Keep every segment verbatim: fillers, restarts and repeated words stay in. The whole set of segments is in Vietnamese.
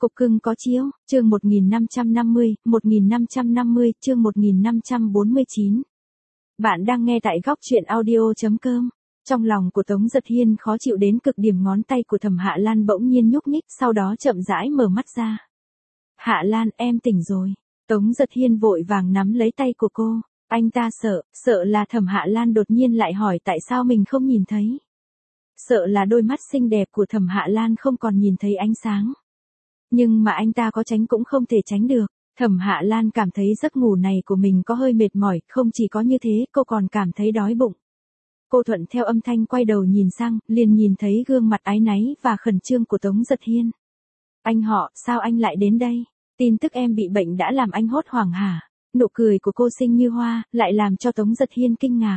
Cục cưng có chiếu, chương một nghìn năm trăm năm mươi, một nghìn năm trăm năm mươi, chương một nghìn năm trăm bốn mươi chín. Bạn đang nghe tại góc truyện audio chấm com. Trong lòng của Tống Giật Hiên khó chịu đến cực điểm, ngón tay của Thẩm Hạ Lan bỗng nhiên nhúc nhích, sau đó chậm rãi mở mắt ra. Hạ Lan, em tỉnh rồi. Tống Giật Hiên vội vàng nắm lấy tay của cô. Anh ta sợ, sợ là Thẩm Hạ Lan đột nhiên lại hỏi tại sao mình không nhìn thấy. Sợ là đôi mắt xinh đẹp của Thẩm Hạ Lan không còn nhìn thấy ánh sáng. Nhưng mà anh ta có tránh cũng không thể tránh được. Thẩm Hạ Lan cảm thấy giấc ngủ này của mình có hơi mệt mỏi, không chỉ có như thế, cô còn cảm thấy đói bụng. Cô thuận theo âm thanh quay đầu nhìn sang, liền nhìn thấy gương mặt áy náy và khẩn trương của Tống Giật Hiên. Anh họ, sao anh lại đến đây? Tin tức em bị bệnh đã làm anh hốt hoảng hả? Nụ cười của cô xinh như hoa, lại làm cho Tống Giật Hiên kinh ngạc.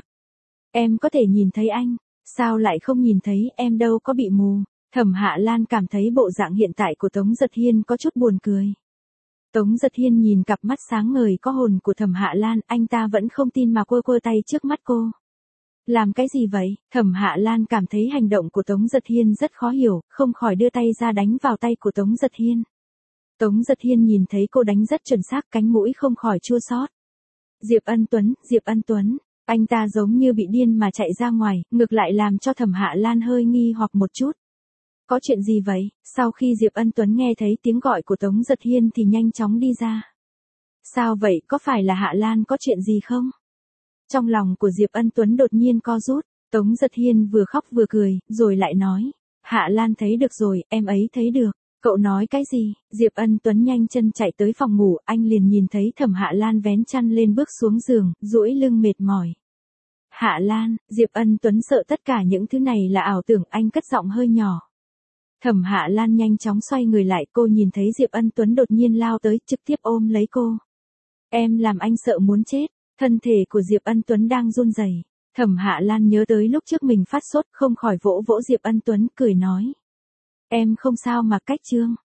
Em có thể nhìn thấy anh, sao lại không nhìn thấy, em đâu có bị mù. Thẩm Hạ Lan cảm thấy bộ dạng hiện tại của Tống Giật Hiên có chút buồn cười. Tống Giật Hiên nhìn cặp mắt sáng ngời có hồn của Thẩm Hạ Lan, anh ta vẫn không tin mà quơ quơ tay trước mắt cô. Làm cái gì vậy? Thẩm Hạ Lan cảm thấy hành động của Tống Giật Hiên rất khó hiểu, không khỏi đưa tay ra đánh vào tay của Tống Giật Hiên. Tống Giật Hiên nhìn thấy cô đánh rất chuẩn xác, cánh mũi không khỏi chua xót. Diệp Ân Tuấn, Diệp Ân Tuấn, anh ta giống như bị điên mà chạy ra ngoài, ngược lại làm cho Thẩm Hạ Lan hơi nghi hoặc một chút. Có chuyện gì vậy? Sau khi Diệp Ân Tuấn nghe thấy tiếng gọi của Tống Giật Hiên thì nhanh chóng đi ra. Sao vậy, có phải là Hạ Lan có chuyện gì không? Trong lòng của Diệp Ân Tuấn đột nhiên co rút, Tống Giật Hiên vừa khóc vừa cười, rồi lại nói. Hạ Lan thấy được rồi, em ấy thấy được. Cậu nói cái gì? Diệp Ân Tuấn nhanh chân chạy tới phòng ngủ, anh liền nhìn thấy Thẩm Hạ Lan vén chăn lên bước xuống giường, duỗi lưng mệt mỏi. Hạ Lan, Diệp Ân Tuấn sợ tất cả những thứ này là ảo tưởng, anh cất giọng hơi nhỏ. Thẩm Hạ Lan nhanh chóng xoay người lại, cô nhìn thấy Diệp Ân Tuấn đột nhiên lao tới, trực tiếp ôm lấy cô. Em làm anh sợ muốn chết, thân thể của Diệp Ân Tuấn đang run rẩy. Thẩm Hạ Lan nhớ tới lúc trước mình phát sốt, không khỏi vỗ vỗ Diệp Ân Tuấn, cười nói. Em không sao mà, cách trương.